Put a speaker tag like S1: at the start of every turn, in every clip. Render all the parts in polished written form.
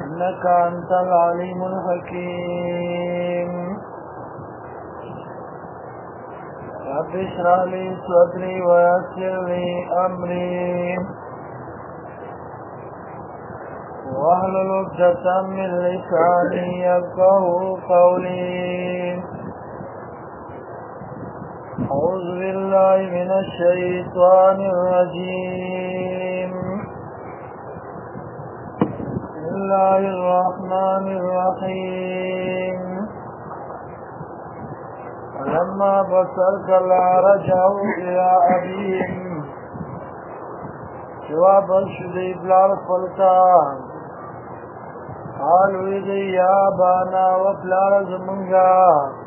S1: إنك أنت العليم الحكيم رب اشرح لي صدري ويسر لي أمري واحلل عقدة من لساني يفقهوا قولي أعوذ بالله من الشيطان الرجيم بسم الله الرحمن الرحيم فلما بصرك رجعوا إلى أبيهم جواب الشديد لارفلتان قالوا إذي يا بانا وفلار زمنغا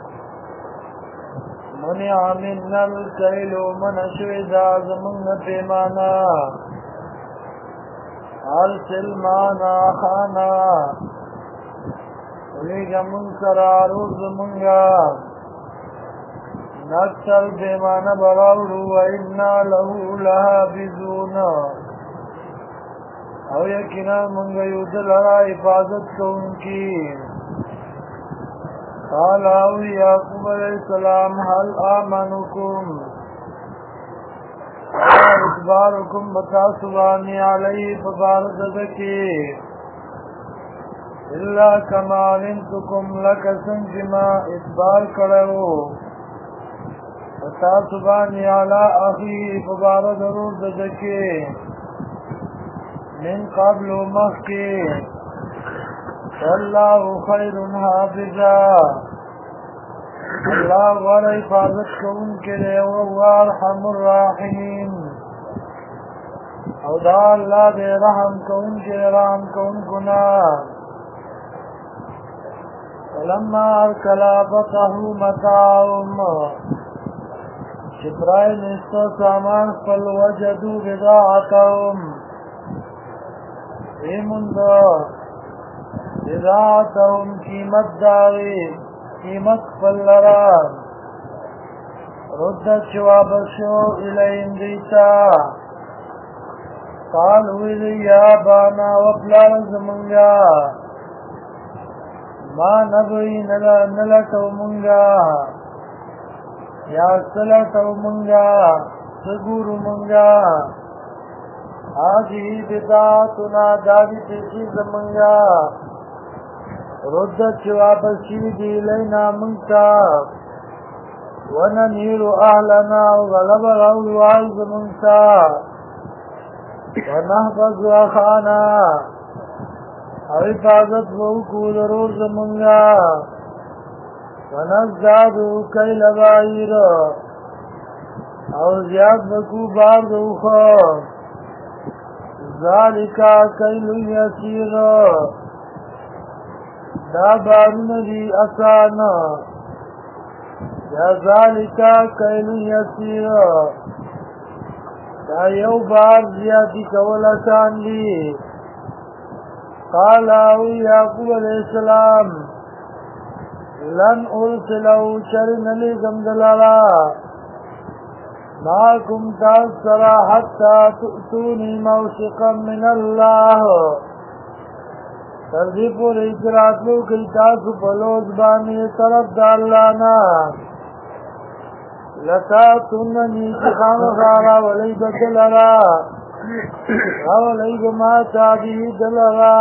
S1: منع منا الكيل من شويدا زمنغ پیمانا ارسل مانا خانا ولیگا منکرارو زمنغا نکسل پیمانا براورو وإنا له لحافظون او یقینا منگا یودل را حفاظت کونکی قال او یعقوب علیہ السلام هل آمنکم اخبارکم بتاسبانی علیہ فبارددکی الا کما علمتکم لکسن جما اخبار کرو بتاسبانی علی اخی فبارددکی من قبل مخی والله خیر حافظا اللہ غیر حفاظت کون کے لئے وهو ارحم الراحمین او دا اللہ دے رحم کون کے رحم کون گنا فلما ارکلا بطہو متاعهم جبرائیل نستو سامان فل وجدو بضاعتهم ایمندو بضاعتهم قیمت داغی قیمت فلران ردت شوابشو الیم دیتا قالوا اذی یا بانا وفلار زمنگا ما نبوی نلتو منگا یا سلتو منگا سگور منگا آجی بداعتنا دادی تیسی زمنگا ردت شوابشی دی لینا منتا وننیر اهلنا وغلب الوال زمنتا ونحفظ اخانا او حفاظت وکو ضرور زمنگا ونزدادو کیل بعیر او زیاد بکو بار دوخو ذالکا کیل یسیر دا بارون دی آسان یا ذالکا کیل یسیر دا یو بار زیادی کول آسان دی قال او یعقوب علیہ السلام لن ارسلو شرن لکم دلالا معاکم تاثرا حتی تؤتونی موثقا من اللہ ترغی پور اکراتلو کئی تاسو پلوز بانی طرف دالانا لتا تننی تخام خارا ولی بدلرا ولی بما تابی دلرا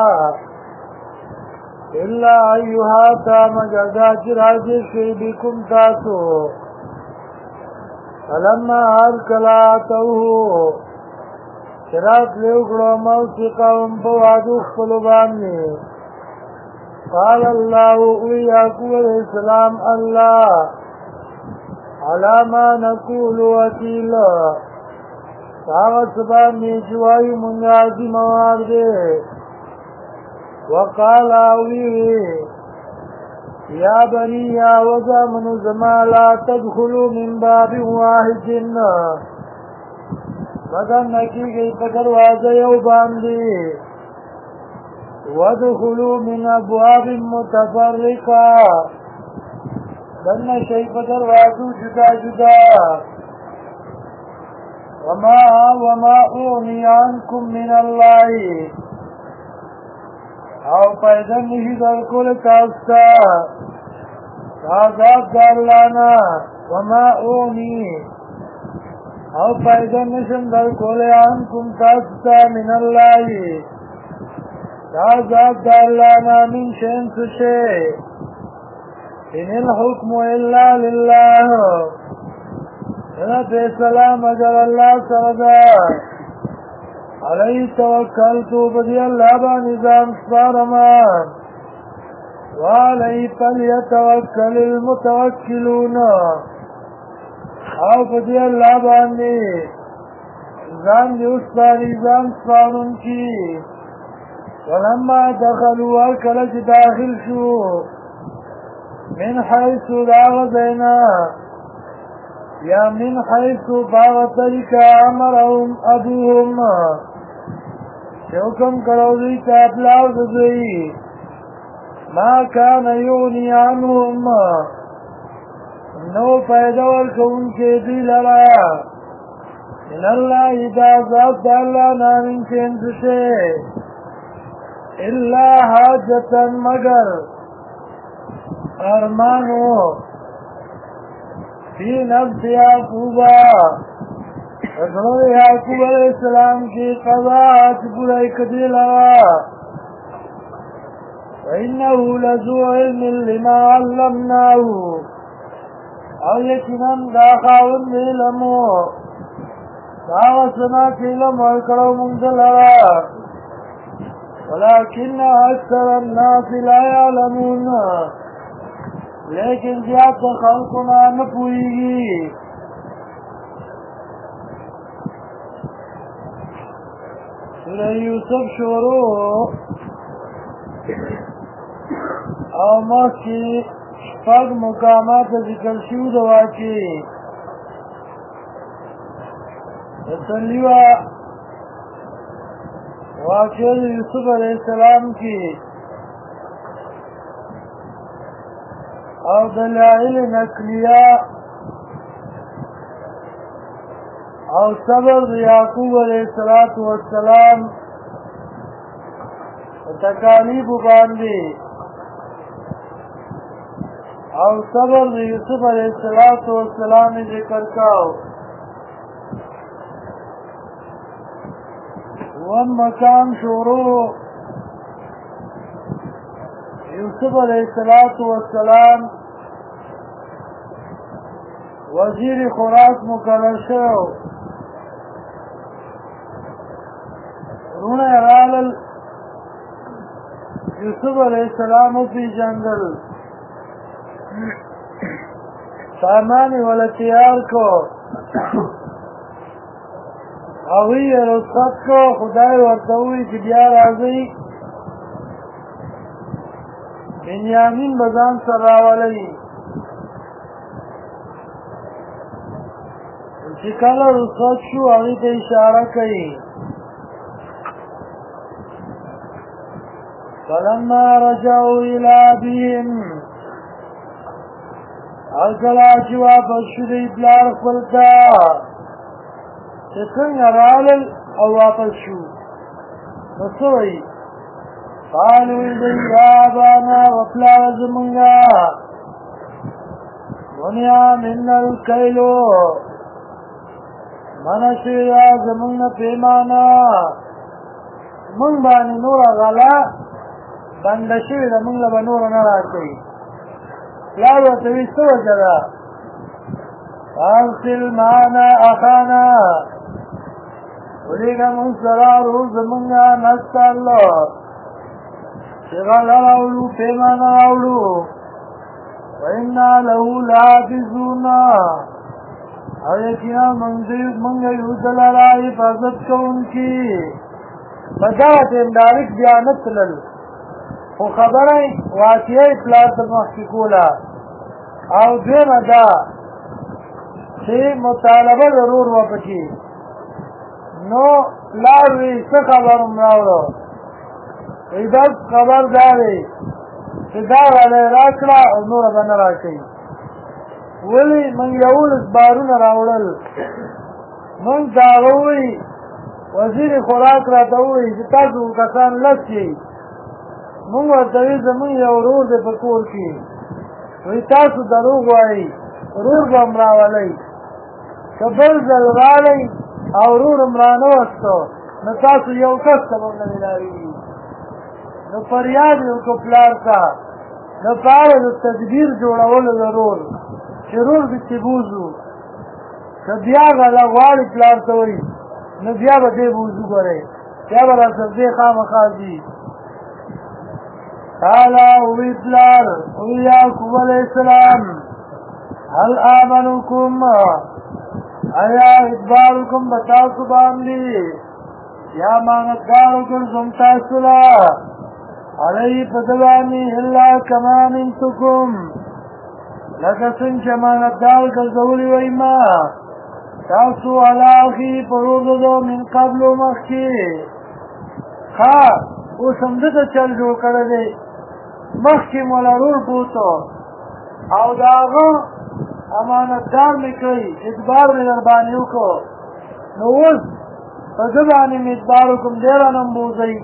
S1: الا ایوہاتا مجردا چراجی شئی بکم تاسو فلما ارکلاتوہو شرات لیوکڑو موسیقاهم پوادو خلوبانی قال اللہ یعقوب علیہ السلام اللہ علاما نقول وکیل ساغت سبانی جوائی منگازی موار دے وقال آوی یا بنی یا وزامن زمالا تدخلوا من باب واحد مدن نکی گئی پدروازه یو باندی وادخلوا من ابواب متفرقه دن شی پدروازو جدا جدا وما اغنی عنکم من الله او پیدا نشي درکول تاستا عذاب د الله نه وما اونی او پیدا نشم درکول عنکم تاستا من الله عذاب د الله نه من شین سشی ان الحكم الا لله فیصلہ مگر اللہ سردا علیہ توکلتو بدی اللہ با نظام سپارمان وعلیہ فلیتوکل المتوکلون او بدی اللہ بانی نظام دیوس پاری نظام سپارن کی ولما دخلوا ورکلچ داخل شو من حيث داغذنا یا من حيث باغ طریقہ امرهم ابوهم حکم کرو دی تابلاو دزوی ما کان یونی عنهم نو پیدور کون کے دی لرا ان اللہ ادازات دا اللہ نامن چند سے الا حاجتا مگر ارمانو فی نفس یعقوبا حضرت یعقوب علیہ السلام کی قضاءت برائی کدی لگا وَإِنَّهُ لَذُو عِلْمٍ لِمَا عَلَّمْنَاهُ او یقیناً دا خاون علمو داغسنا کی علم ورکڑو منزل لگا وَلَكِنَّ أَكْثَرَ النَّاسِ لَا يَعْلَمُونَ لیکن زیاد خلقنا نپوئیگی سورہ یوسف شروع او مخی شپږ مقامات ذکر شو د واقعي تسلیوا واقعي یوسف علیہ السلام کی او دلائل نقلیه او صبر یعقوب علیہ السلام تکالیف باندې او صبر یوسف علیہ السلام ذکر کاو ومکان شروع یوسف علیہ السلام وزیر خوراک مقرر شو رونه رالل یوسف علیہ السلام فی جنگل سامان والا تیار کو اوی رسخت کو خدای ورتوی چې بیا راځي بنیامین بزان سر راولی چې کله رسخت شو هغې ته اشاره کوي فلما رجعوا الى ابيهم کله چې واپس شو دی پلار خپل ته چې څنګه رالل او واپس شو نو څه وایي قالوا یا ابانا وپلار زمونږه منع منا الکیل منع شوې ده زمونږ نه پیمانه مونږ باندې نوره غله بنده شوې ده مونږ له به نوره نه راکوي پلار ورته وایي څه وجه ده فارسل معنا اخانا ولېږه مونږ سره ورور زمونږه نسته الله چې غله راوړو پیمانه راوړو وإنا له لحافظون او یقینا مونږ یو د لاره حفاظت کوونکي په دغه ټیم ډایرکټ بیا نه تلل خو خبره واقعي پلار ته مخکې کوله او دویمه دا چې مطالبه ضرور وه پکې نو پلار وی څه خبر هم راوړو وی بس خبر دا دی چې دا غلی راکړه او نوره به نه راکوي ولې موږ 11 بارونه راوړل موږ ته هغه ووایي وزیر خوراک راته ووایي چې تاسو کسان لس یئ مونږ ورته وی زمونږ یو ورور دی په کور کې وی تاسو دروغ وایي ورور به هم راولئ که بل ځل رالی او ورور هم رانوستو نو تاسو یو کس ته به هم نه میلاوېږي نو فریاد یې وکړو پلار ته دپاره د تدبیر جوړولو ضرور چې رور دې بوځو که بیا غله غواړي پلار ته وایي نو بیا به دې بوځو ګورئ بیا به راسره دې خامخا ځي قال وی پلار وی یعقوب علیہ السلام هل آمنوکم آیا ادبارکم بتاسو باندې یا مانتگارو کرزم تاسولا علی پدوانی اللہ کما منتکم لکه څنګه چې مانتدار ګرځولي وای ما تاسو علاخي پرودو من قبل مخکې ها اوس هم دته چل جوړ کړی دی مخکې مولا رور بوتو او د هغه امانتدار مې کړی ادبار مې در باندې وکړو نو اوس په ده باندې مې ادبار وکړم دی رانه بوځئ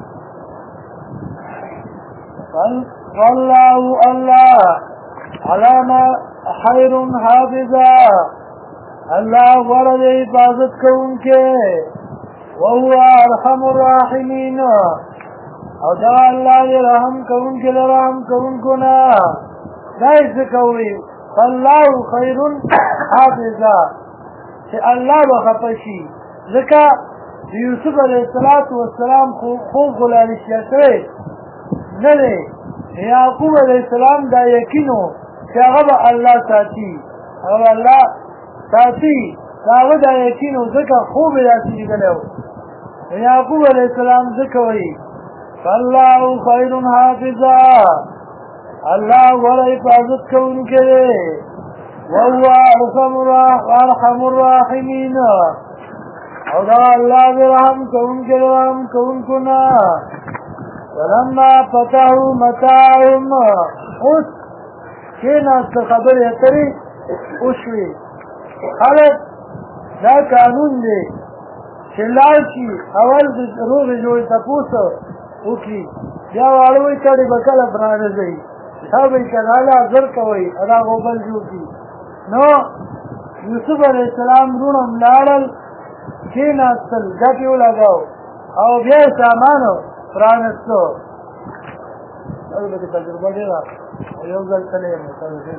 S1: والله الله علامه خیر حافظا الله ورد حفاظت کوونکې وهو ارحم الراحمین او دا الله دې رحم کوونکې له رحم کوونکو نه دا یې څه کوي فالله خیر حافظا چې الله به خفه شي ځکه د یوسف علیه السلام خوب غلانشیا کړی نه دی یعقوب علیه السلام دا یقین و چې هغه به الله ساتي هغه به الله ساتي هغه دا یقین و ځکه خوب یې داسې لیدلی و یعقوب علیه السلام ځکه وایي فالله خیر حافظا الله ولا حفاظت کوونکی دی وهو ارحم الراحمین او دا الله دې رحم کوونکی دی رحم کوونکو نه ولما فتحوا متاعهم اوس کېناسته خبرې اترې وشوې خلک دا قانون دی چې لاړ شي اول د روغې جوړې تپوس وکړي بیا واړه وایي کډې به کله برانه ځئ دا به یې کنه الله زر کوئ دا غوبل جوړ کړي نو یوسف علیه السلام وروڼه هم لاړل کېناستل ګټې ولګاو او بیا یې سامانو پرانستو البته تجربه ډېره یو ځل تللی یم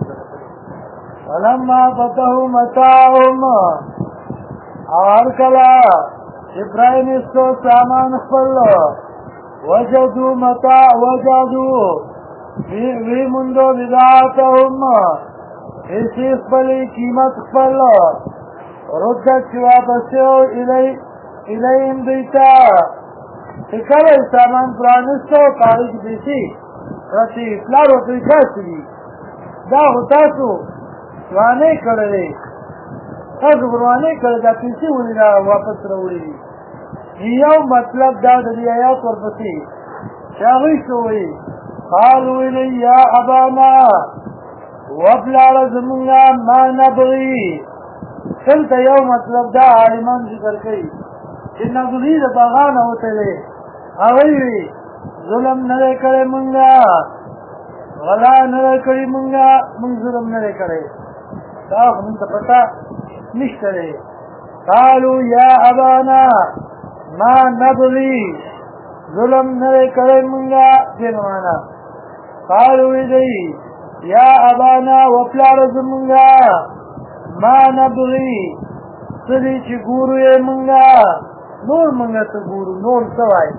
S1: ولما فتحوا متاعهم او هر کله چې پرانستو سامان خپل وجدوا وی مندو بدعاتهم ایسی خپلی قیمت خپل ردت چې واپس شو الیهم دیتا چې کله سامان پرانستو پاغې کې پیسې پرتې پلار ورته وایي داسې دي دا خو تاسو وانې کړی تاسو قربانۍ کړې دا پیسې ولې را واپس راوړي دي یو مطلب دا د دې آیات ورپسې چې هغوی څه وایي قالوا ویلې یا ابانا وپلاره زمونږه ما نبغي دلته یو مطلب دا عالمان ذکر کوي چې نبغي د بغا نه وتلی هغوی وي ظلم نه دی کړی مونږه غلا نه دی کړي مونږ ظلم نه دی کړی دا خو مونږ ته پته نشته دی قالوا یا ابانا ما نبغي ظلم نه دی کړی مونږه دې معنا قالوا دی یا ابانا وپلاره زمونږه ما نبغي څه دی چې ګورو یې مونږه نور مونږه څه ګورو نور څه وایي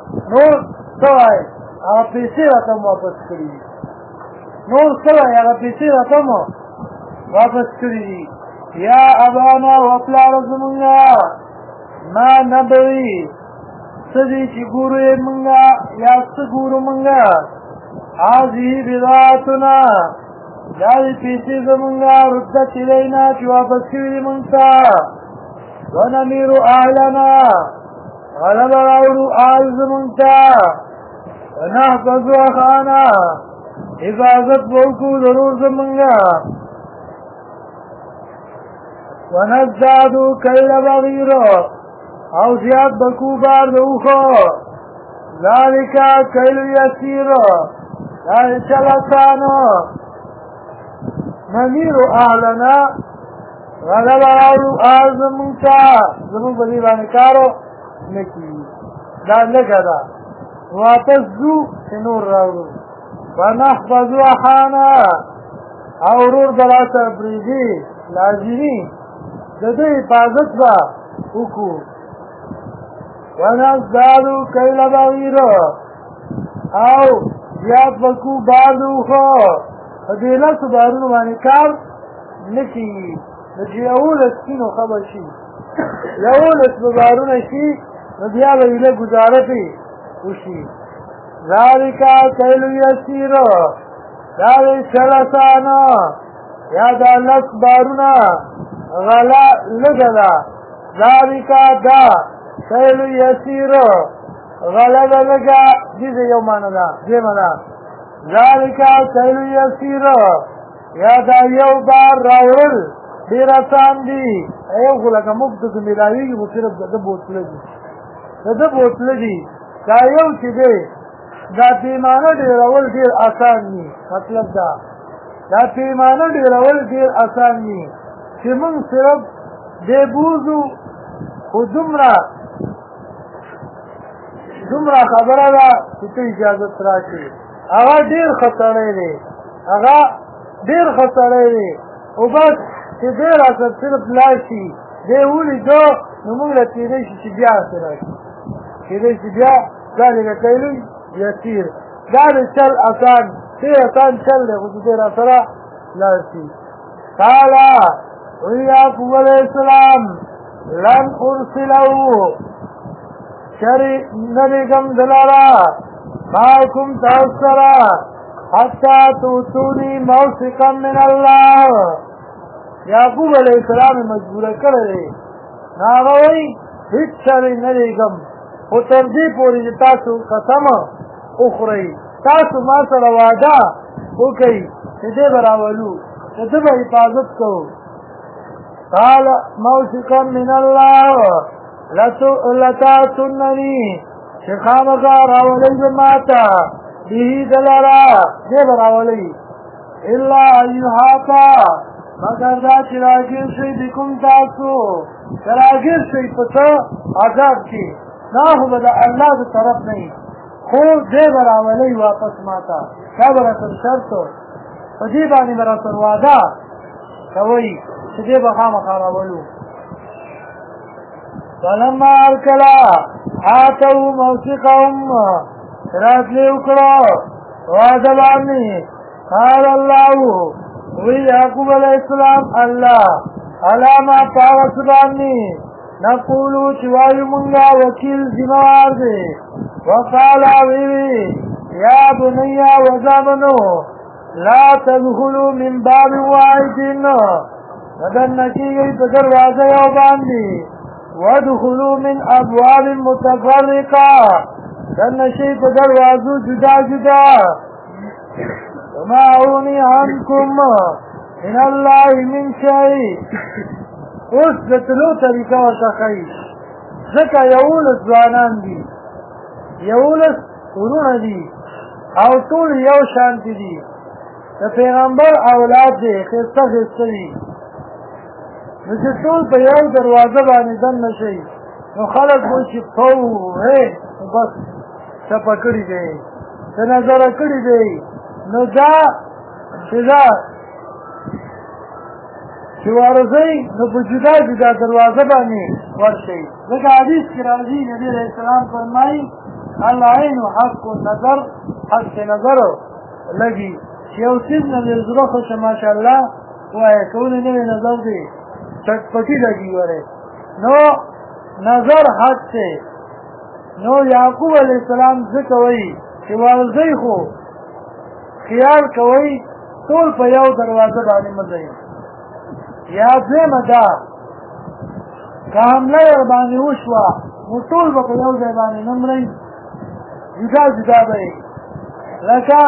S1: هغه پیسې راته واپس کړي دي نور څه وایي هغه پیسې راته واپس کړي دي یا ابانا وپلاره زمونږه ما نبغي څه دی چې ګورو یې مونږه یا څه ګورو مونږه هذه بضاعتنا دا دې پیسې زمونږه ردت الینا چې واپس شوي دي مونږ ته ونمیرو اهلنا غلبه راوړو اهل زمونږ ته ونحفظو اخانا حفاظت به وکړو ضرور زمونږه ونزدادو کیل بغیر او زیاد بکو بار د اوښو ذالک کیل یسیر دار چلتانو نمیرو اهلنا غلب راولو آزمونتا زمون بدی بانی کارو نکی دا لگا دا واپس دو نور راولو ونحفظو احانا اورور دلاتا بریدی لازمی دده حفاظت با اکو ونزدادو کیل بغیرو او زیاد بکو بادو خو دیلت بارونو بانی کار نکی نجی اولس کینو خبر شی یولس ببارون شی نبیا بایله گزارتی وشی ذالکا کیلو یسیرو داوی چلسانا یا دا لس بارونا غلا لگدا ذالکا دا کیلو یسیرو غلا لگا دیده یو مانا دا دیمانا ذالکا کیلو یسیرو یا دا یو بار راورل دیر آسان دی ایو خلقا مفت ملاوی کی صرف دا بوتل دی دا بوتل دی دا یو چی دی دا پیمانه دیر اول دیر آسان نی مطلب دا پیمانه دیر اول دیر آسان نی چی من صرف دی بوزو خود دمرا خبره دا چی تو اجازت راشی اغا دیر خطره دی اغا دیر خطره دی او بس چې دی راسره صرف لاړ شي دی ولیدو نو موږ له کېدی شي چې بیا ورته راشي کېدی شي بیا دا لږه کیلو یسیر دا د چل اسان ډېر اسان چل دی خو چې دی راسره لاړ شي قاله وی یعقوب علیه السلام لن ارسله شری نلیږم دلاره معکم تاسو سره حتی توتونی موثقا من الله یعقوب علیہ السلام مجبور کړی ناغوی هیڅ شری نه لېږم خو تر دې پورې چې تاسو قسم وخورئ تاسو ما سره وعده وکئ چې دې به راولو چې ده به حفاظت کوو قال موثقا من الله لتاتونني چې خامخا راولئ به ماته به دلره دې به راولئ الا ان یحاطا مگر دا چې راګیر شئ بکم تاسو چې راګیر شئ په څه عذاب کې دا خو به د الله د طرف نه وي خو دې به راولئ واپس ماته دا به راسره شرط په دې باندې به راسره وعده کوئ چې دې به خامخا راولو فلما ارکلا آتو موثقهم راتلې وکړه وعده باندې قال الله وی یعقوب علیہ السلام اللہ علاما پاوس بانی نقولو چوائیو منگا وکیل زموار دے وقالا ویوی یا بنیا وزامنو لا تدخلو من باب واحدین ندن نکی گئی پدر واضح یو باندی ودخلو من ابواب متفرقا دن نشی پدر واضح جدا جدا وما اغني عنكم من الله من شيء اوس د تلو طریقه ورته ښایي ځکه یولس ځوانان دي یولس وروڼه دي او ټول یو شانتي دي د پیغمبر اولاد دی ښایسته ښایسته دي نو چې ټول په یو دروازه باندې دننه شي نو خلک وایي چې پو نو بس چپه کړي دی د نظره کړي دی نو دا چې ورځئ نو په جدا جدا دروازه باندې ورشئ ځکه حدیث کې راځي نبي علیه السلام فرمایي العین حق النظر حق نظر لګي چې یو څیز نه د زړه خوښه ماشاءالله وایه کولی نوی نظر دی چټپټي لګي وره نو نظر حق دی نو یعقوب علیه السلام ځکه وایي چې ورځئ خو خیال کوي ټول په یو دروازه باندې مځئ یا دویمه دا که حمله یې باندې وشوه نو ټول به په یو ځای باندې نه مرئ جدا جدا به یې لکه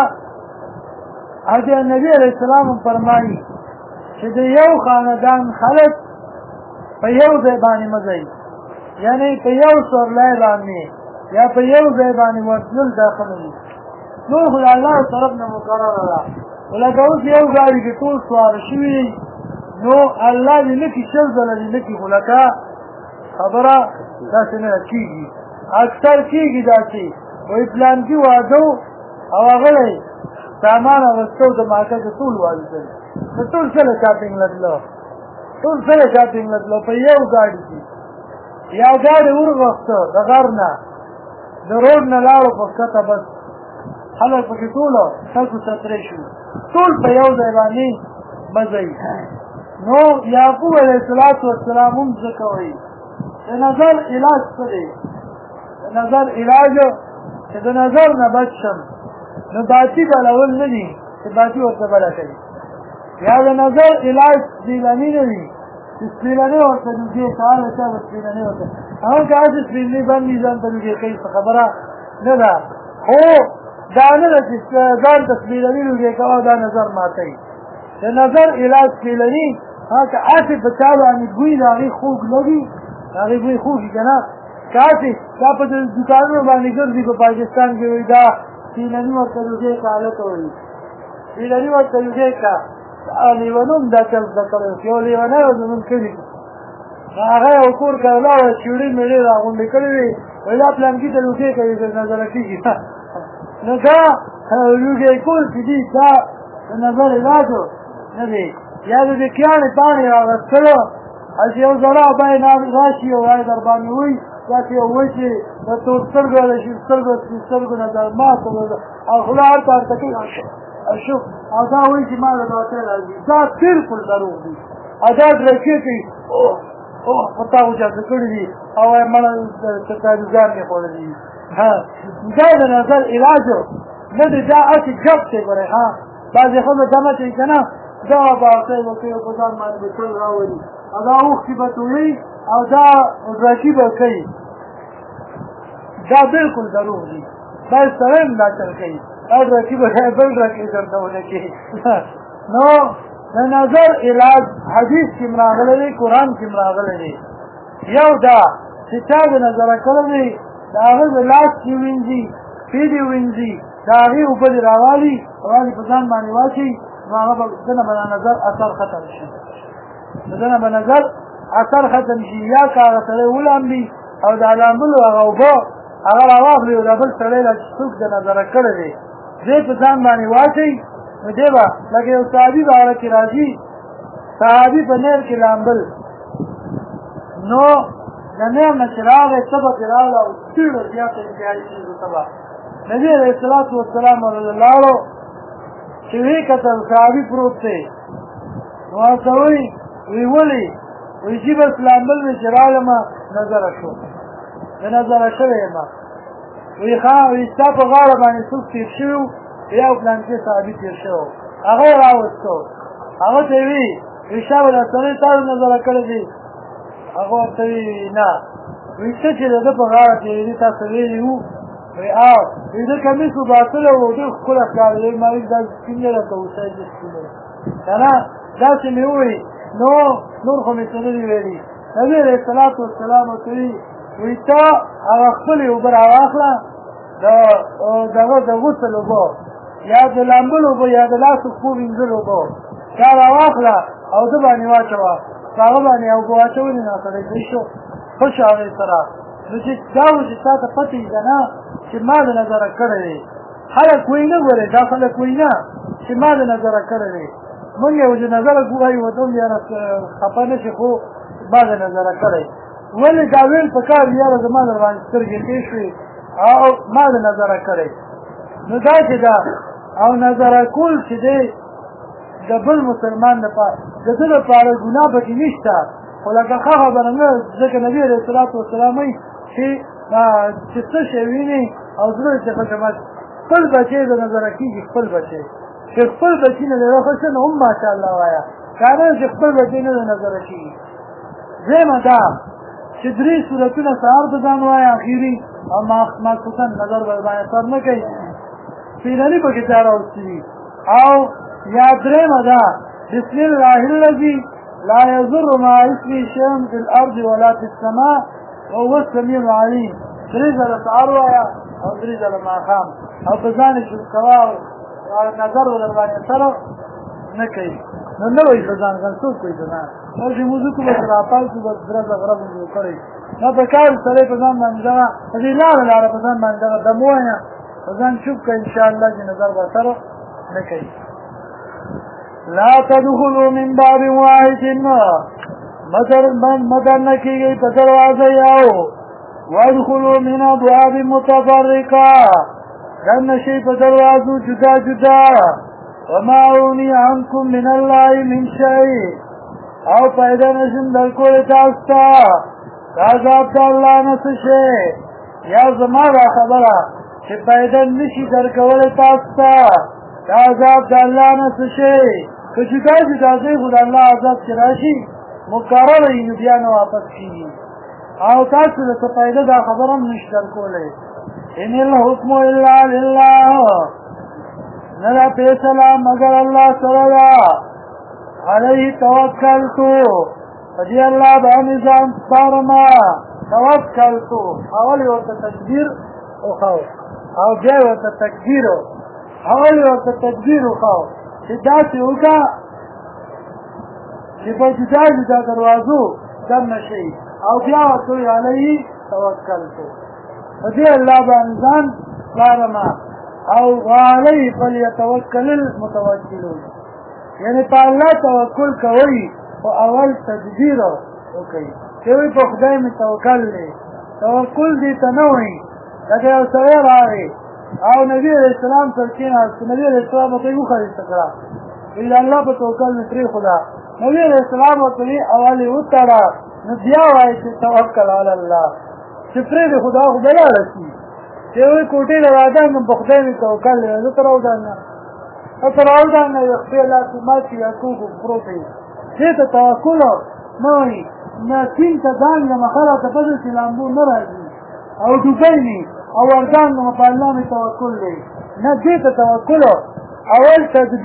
S1: نبي علیه السلام فرمایي چې د یو خاندان خلک په یو ځای باندې مځئ یعنی په یو سورلی باندې یا په یو ځای باندې ورتلل داخله وي نور خو د الله طرف نه مقرره ده ولکه اوس یو ګاډي کې ټول سواره شوي نو الله دې نه کړي شل ځله دې نه کړي خو لکه خبره داسې نه کېږي اکثر کېږي داسې وایي پلانکي واده او هغه سامان اغوسته د مارکیټ ټول واده نو ټول سره شاپینګ لتلو ټول سره شاپینګ لتلو په یو ګاډي کې یا ګاډي ورغوښته د غر نه د روډ نه لاړو په ښکته بس خلک پکې ټولو خلکو سترې شو ټول په یو ځای باندې مزه نو یعقوب علیه السلام هم ځکه وایي د نظر علاج څه دی د نظر علاج چې د نظر نه بچ شم نو باطي بلول نه دي چې باطي ورته بله کوي یا د نظر علاج سپېلني نه وي چې سپېلني ورته نږدې کوله چا به سپېلني ورته هغه که هسې سپېلني باندې ځان ته نږدې کوي څه خبره نه ده خو دا نه ده چې ځان ته سپېلني نږدې کوه دا نظر ماتوي د نظر علاج سپېلني هغه که هسې په چا باندې بوی د هغې خوږ لګي د هغې بوی خوږ وي که نه که هسې دا په دوکانونو باندې ګرځي په پاکستان کې وایي دا سپېلني ورته نږدې که هلته وایي سپېلني ورته نږدې که لیونوم دا چل زده کړی یو لیونی و زمونږ کلي هغه یو کور که ولاړه چیړې میړې راغونډې کړې وې وایي دا پلانکي ته لوګې کوي چې نظره کېږي نو دا لوګې کول چې دي دا د نظر علاج نه دی یا د دې کیانې پاڼې راغستلو هسې یو زړه بای راشي او وایي در باندې وایي داسې یو وایي چې د تور سترګو د شین سترګو نه در مات او خوله هرته هرته کوي شوف او دا وایي چې ما د باطل راځي دا بالکل دروغ دي او دا درکې کوي په تا وجازه کړي دي او وايي مړه تاریخان مې خوړلي دي دا د نظر علاج نه دی دا هسې جب دی ګورئ بعضې ښځه دمه کوي که نه دغه باقی به کوي په ځان باندې به ټول راولي او دا اوښکې به توړي او دا درکي به کوي دا بالکل دروغ دي دا سړی هم دا چل کوي او درکي به بل درکې درته ونه کړي نو د نظر علاج حدیث کې م راغلی دی قرآن کې م راغلی دی یو دا چې چا د نظره کړی دی د هغه د لاس کې وینځي پښې دې وینځي د هغې اوبه دې راوالي راوالي په ځان باندې واچوي نو هغه به دنه به د نظر اثر ختم شي د دنه به نظر اثر ختم شي یا که هغه سړی ولامبي او د لامبلو هغه اوبه هغه راواخلي او د بل سړی له څوک د نظره کړی دی دې په ځان باندې واچوي نو دی به لکه یو صحابي به هغه کې راځي صحابي په نیر کې لامبل نو د نیر نه چې راغی تبه پرې راغله او ډېره زیاته انتهایي شي تبه نبي علیه الصلاة والسلام ورته لاړو چې ویې کتل صحابي پروت دی نو ورته وایي وی ولې وایي چې بس لامبل مې چې راغلمه نظره شو د نظره شوی یم وی وی ستا په غاړه باندې څوک تېر شوي وو یو پلانکي صحابي تېر شوی هغه یې راوستو هغه ته وی وی شابه دا سړی تا نظره کړی دی هغه ورته وی نه وی څه چې د ده په غاړه تېرېدي تاسو ویلي وو وی وی ده کمیس و باطله و ډېر ښکلی ښکارېدی ما ویل دا سپین دی درته اوسئ دې سپین دی که نه داسې مې ووایي نو نور خو مې څه نه دي ویلي نبي علیه الصلاة والسلام ورته وي وی ته هغه خپلې اوبه راواخله دغه د غسل اوبه یا د لامبل اوبه یا د لاس پښو وینځل اوبه دا راواخله او ده باندې واچوه په هغه باندې اوبه واچولې نو سړی ځای شو ښه شو هغې سره نو چې دا و چې تا ته پته وي که نه چې ما د نظره کړی دی خلک وایي نه ګورې دا خلک وایي نه چې ما د نظره کړی دی مونږ یې چې نظره وایو ورته هم یاره خفه نه شي خو ما د نظره کړی ولې دا ویل په کار یاره زما در باندې سترګې تېر شوې او ما د نظره کړی نو دا چې دا او نظره کول چې دی د بل مسلمان لپاره د ده لپاره ګناه پکې نشته خو لکه ښه خبره نه ځکه نبي علیه الصلاة والسلام وایي چې څه شی ویني او زړه چې خشمت خپل بچی د نظره کېږي خپل بچی چې خپل بچي نه د خوښه نه هم ماشاءالله وایه که نه چې خپل بچی نه د نظره کېږي دویمه دا چې درې صورتونه سهار په ځان وایه اخري او ماخوتن نظر باندې اثر نه کوي پیراني پکې چا راوستي دي او یا درېمه دا بسم الله الذي لا يضر مع اسمه شيء في الارض ولا في السماء وهو السميع العليم 3 ځله سهار وایه او 3 ځله ماښام او په ځان یې شروع کوه او نظر ور باندې سره نه کوي نو نه وایي په ځان ځان څوک کوي ځان چې موضوع کو به راپال کو به درځ غرب جوړ کړي نو په کار سره په ځان باندې دا دې لاره په ځان باندې دا دموونه په ځان چوپ کوي ان شاء الله چې نظر به سره نه کوي لا تدخلوا من باب واحد مدن کیږي په دروازه یاو وادخلوا من ابواب متفرقه دن شي په دروازو جدا جدا وما اغني عنكم من الله من شيء او پیدا نشم در کول تاسو ته عذاب الله نه شي یا زما را خبره چې پیدا نشي در کول تاسو ته عذاب الله نه شي که جدا جدا ځای خدای الله عذاب راشي مقرر یې بیا نه واپس کیږي او تاسو ته پیدا دا خبره نشته کولای ان الحكم الا لله نرا فیصلہ مگر اللہ سرلا علیہ توکلتو فجی اللہ بانظام سارما توکلتو اولی ورطا تکبیر اخواو او جای ورطا تکبیرو اولی ورطا تکبیر اخواو چی داسی ہوگا چی پا جدا جدا دروازو دم نشئی او بیا ورطوی علیہ توکلتو فجی اللہ بانظام سارما او علی فلیتوکل المتوکلون یعنی په الله توکل کوي او اول تدبیر وکړي چې په خدای می توکل لري توکل دې تنوي دا یو سره راغی او نبی اسلام سرکینا نبی اسلام ته یو خالص کړه الا الله په توکل نتري خدا نبی اسلام ته اولی وتره نو بیا وایي چې توکل علی الله چې پرې خدا خدای راشي چې وي کوټې لراده نو بخدای می توکل لري نو تراو دانه یو خپل لا سماتي یعقوب پروتي چې ته توکل نه وي نه تین ته ځان نه مخاله ته په دې لامبو نه راځي او دوی او ورځان نو په الله می توکل لري نه دې ته توکل اول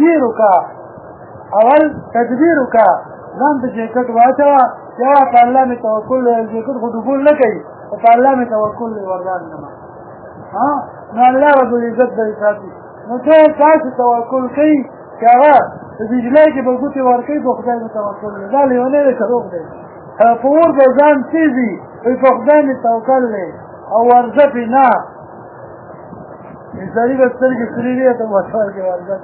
S1: تدبیر وکا ځان ته جېکټ واچوا یا په الله می توکل لري جېکټ خو ډبول نه کوي په الله می توکل لري ورځان نه نو الله رب العزت دې ساتي نو ته تاسو توکل کوي چې هغه د بجلی کې به ګوتې ورکوي په خدای مې توکل دی دا لیونی دی که روغ دی په اور به ځان تېزي وایي په خدای مې توکل دی او ورځه پې نه سړي به سترګې سرې وي ته مسوال کې ورځه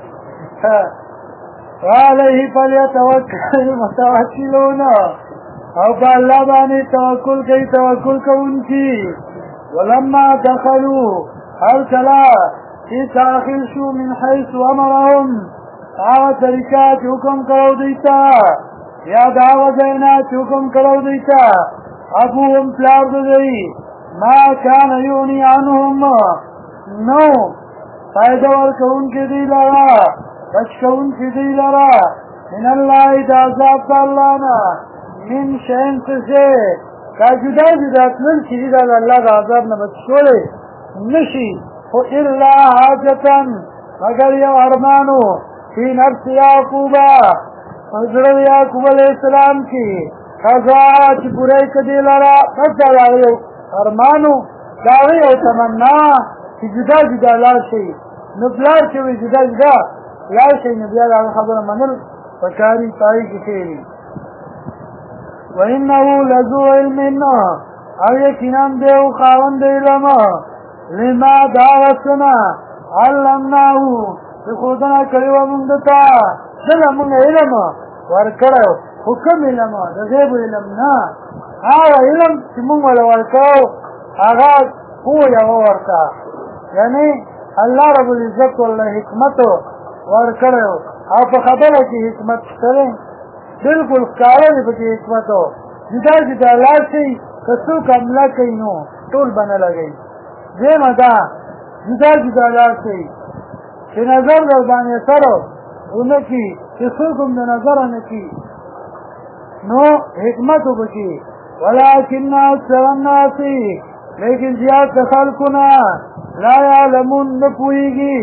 S1: وعلیه فلیتوکل المتوکلون او په الله باندې توکل کوي توکل کوونکي ولما دخلوا هر کلا چې داخل شو من حيث امرهم هغه طریقه چې حکم کړو دیتا یا دا وځینا چې حکم کړو دیتا ابوهم پلار دی ما کان یونی عنهم نو فائدہ ورکوونکي دی لرا بچکوونکي دی لرا من الله د عذاب الله نه من شین څه کا جدا جدا تل چې د الله د عذاب نه بچولې نشي خو الا حاجتن مگر یو ارمانو فی نفس یعقوب حضرت یعقوب علیہ السلام کی خزا چې پوره کړي لرا پس راغلو ارمانو داوی او تمنا چې جدا جدا لار شي نو بلار چې جدا جدا لار شي نو بیا هغه خبره منل پکاري پای کې کوي وانه لذو علم او یقینا دیو خاوند علم لما دعوتنا علمناه خودنا کړو موږ ته دغه موږ علم ورکړو حکم علم د غیب علم نه هغه علم چې موږ ورکړو هغه هو یو ورکا یعنی الله رب العزت ول حکمت ورکړو او په خبره کې حکمت سره بالکل کارونه په حکمت جدا جدا لاسي کڅو کملا کینو ټول بنه لګي زما دا جدا جدا لاسي چې نظر در باندې سره ونکي چې څوک هم د نظر نه کی نو حکمت وکي ولكن اکثر الناس لیکن زیاد خلقنا لا يعلمون نپويږي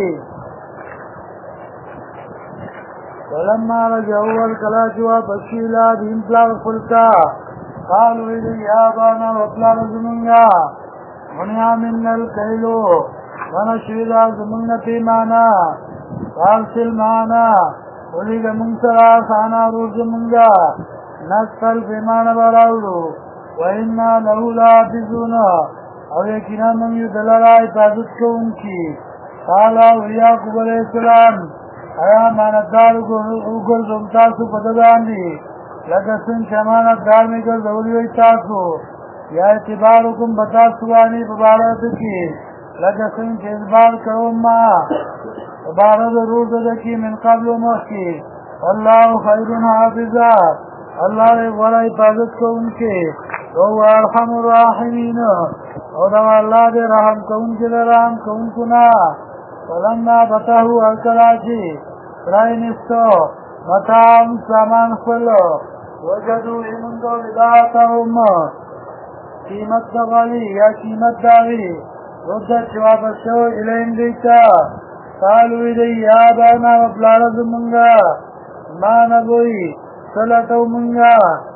S1: ولما رجعوا والكلا جوا بشيلا دين بلا فلكا قالوا إلي يا بانا وطلال زمنيا منع من الکیلو ونشویدا زمونږ پیمانا فارسل معنا ولیږه مونږ سره سانا روز زمونږه نسل پیمانه به راوړو وإنا له لحافظون او یقینا موږ یې د لره حفاظت کوونکي قال یعقوب علیه السلام ایا امانتدار وګرځوم تاسو په ده باندې لکه څنګه چې امانتدار مې ګرځولي وي تاسو یا اعتبار وکړم به تاسو باندې په باره کې لکه څنګه چې اعتبار کوم ما په باره د روز ده کې من قبل مخکې الله خیر حافظا الله دې غوره حفاظت کوونکی او ارحم الراحمین او دا الله دې رحم کوونکی له رحم کوونکو نه ولما بتاهو الکلاچی پراینستو متام سامان خپل وجدو ایمندو بداعتهم قیمت دغالی یا قیمت داوی ردت جواب شو الیم دیتا قالوی دی یا بانا وپلارد منگا ما نبوی صلتو منگا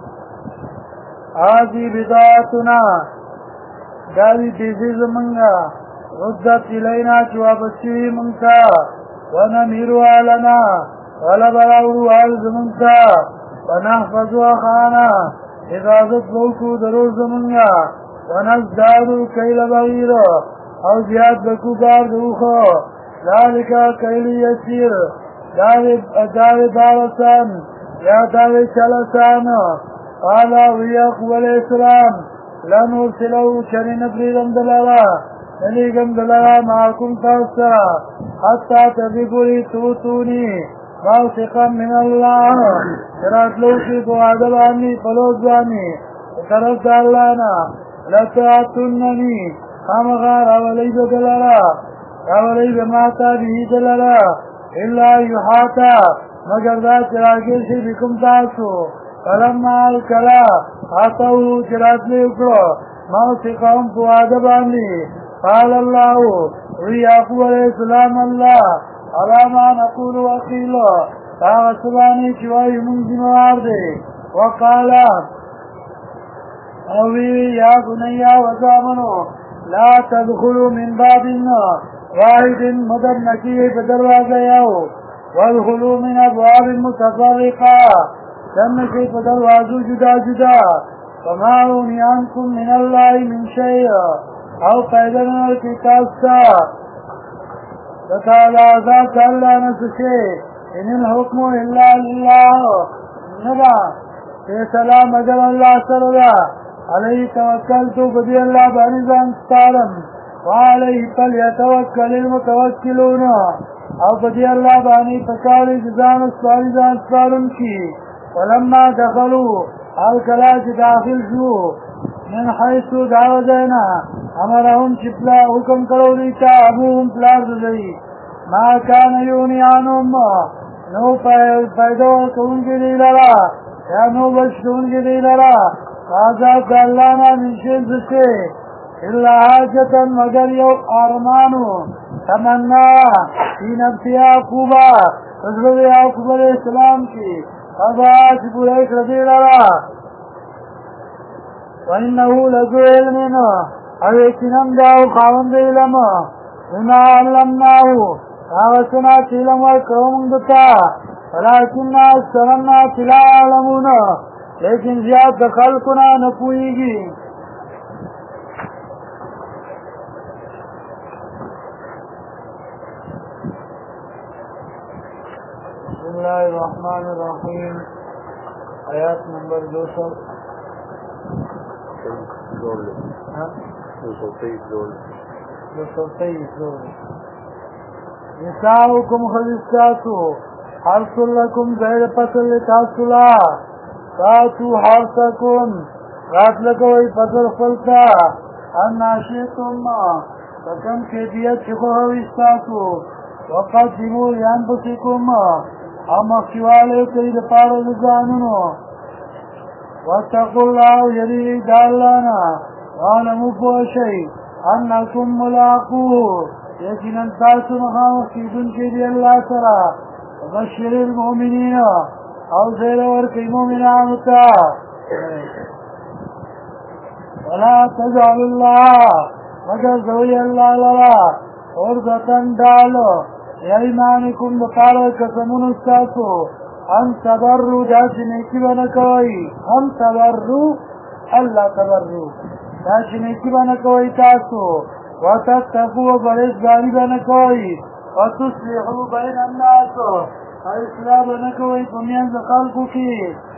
S1: آزی بداعتنا داوی دیزیز منگا ردت الینا جواب شوی منگا ونمیرو آلنا ولبراو آلز منگا ونحفظو اخانا حفاظت بوکو دروز منگا ونزدادو کیل بغیر او زیاد بکو بار دوخو ذالکا کیلی یسیر داوی دارسان یا داوی چلسان قالا ویعقوب علیہ السلام لنرسلو چنی نبریدم دلالا نلیگم دلالا معاکم تاسا حتی تبیبوری توتونی موثقا من اللہ شرات لوکی بوادبانی فلوزانی طرف دالانا لتعتننی خامغار اولی بدلالا اولی بماتا بیهی دلالا الا یحاتا مگر دا چراغیر شی بکم تاسو فلما الکلا حاتاو چرات لیوکلو موثقا بوادبانی قال اللہ ویعقوب علیہ السلام اللہ علاما نقول وقیل تاغسبانی چوائی منزموار دے وقالا اوی یا بنیا وزامنو لا تدخلوا من باب واحد مدر نکی بدرواز یاو وادخلوا من ابواب متفرقا جنکی بدروازو جدا جدا فما اغنی عنکم من اللہ من شیء او پیدرن الکتاستا فتعالی ذات اللہ نسشے ان الحکم الا للہ نبا فیصلہ مگر اللہ سردا علیہ توکلتو بدی اللہ بانیزان ستارم وعلیہ فلیتوکل المتوکلون او بدی اللہ بانی پکاری جزان ستارم کی ولما دخلوا الکلاج داخل شو من حیث دعوزینا امرهم چپلا حکم کرو دیتا ابوهم پلار دزئی ما کان یونی عنهم نو پیدو کون کی دی لرا یا نو بشتون کی دی لرا آزاد دالانا من شیز سے اللہ حاجتا مگر یو آرمانو تمنا فی نفسی یعقوبا حضرت یعقوب علیہ السلام کی فضاعت بریک رضی لرا وَإِنَّهُ لَذُو عِلْمٍ او یقیناً داو خاوند علم بما علمناه آغسنا چیلم ورکرم دتا ولیکن اکثر الناس لا يعلمون لیکن زیاد خلقنا نپوئیگی بسم اللہ الرحمن الرحیم آیات نمبر 200 نساؤکم خلصاتو حرص لکم زیر پسل تاسولا ساتو حرصکم رات لکوئی پسل خلطا الناشیتم فکم کیدیت چکو حویستاتو وقدمو لانفسکم امخشوالے کئی دپارو نزانونو واتقوا الله يلي دالانا وعلموا بوشي انكم ملاقوه يقينا تاسو مخامخ کیدونکي دي الله سره وبشر المؤمنين او زیر ورکی مؤمنانو ته ولا تجعلوا الله مگر زوی اللہ لرا عرضتن ڈالو ایمانکم دپارا قسمون استاسو ہم تبرو داچی نیکی بنکوئی ہم تبرو اللہ تبرو داچی نیکی بنکوئی تاسو وتتقو برزگاری بنکوئی وتصلحو بین الناسو اصلاح بنکوئی پمیان خلقو کی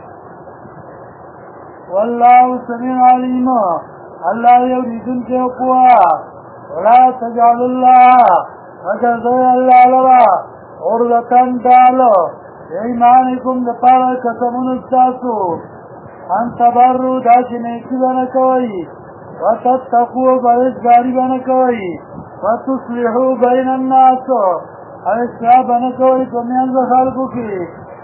S1: واللہ سمیع علیم اللہ یوریدن کے اقوا ولا تجعل اللہ مگر زوی اللہ لرا عرضتن ڈالو ایمانکم دپارا قسمون استاسو ان تبرو داچی نیکی بنکوئی وتتقو برزگاری بنکوئی وتصلحو بین الناس اصلاح بنکوئی پمیان خلقو کی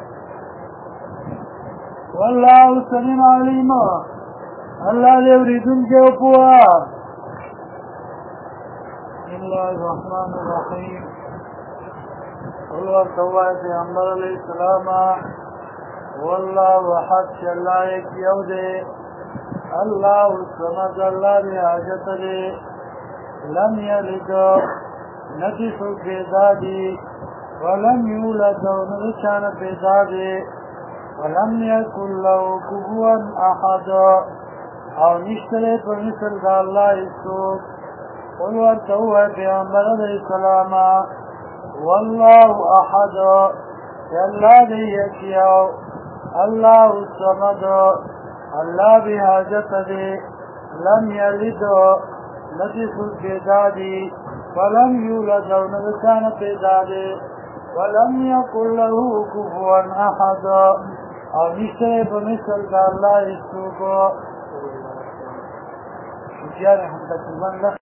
S1: واللہ سمیع علیم اللہ لیوریدن کے اقوا بسم اللہ الرحمن الرحیم قل ورطوہ پیغمبر علیہ السلام واللہ وحد چی اللہ ایک یو دے اللہ الصمد اللہ دی حاجت دے لم یلد نتیس پیدا دی ولم یولد نتشان پیدا دے ولم یکن لہو کفوا احد او نشترے پر مثل دا اللہ اسوک قل ورطوہ پیغمبر علیہ السلام واللہ احد اللہ دی یکیو اللہ الصمد اللہ بھی حاجت دے لم یلد نتیس پیدا دی ولم یولد نتشان پیدا دے ولم یکن لہو کفوا احد او نشترے پر مثل دا اللہ اسوک جیار حمد تکلمان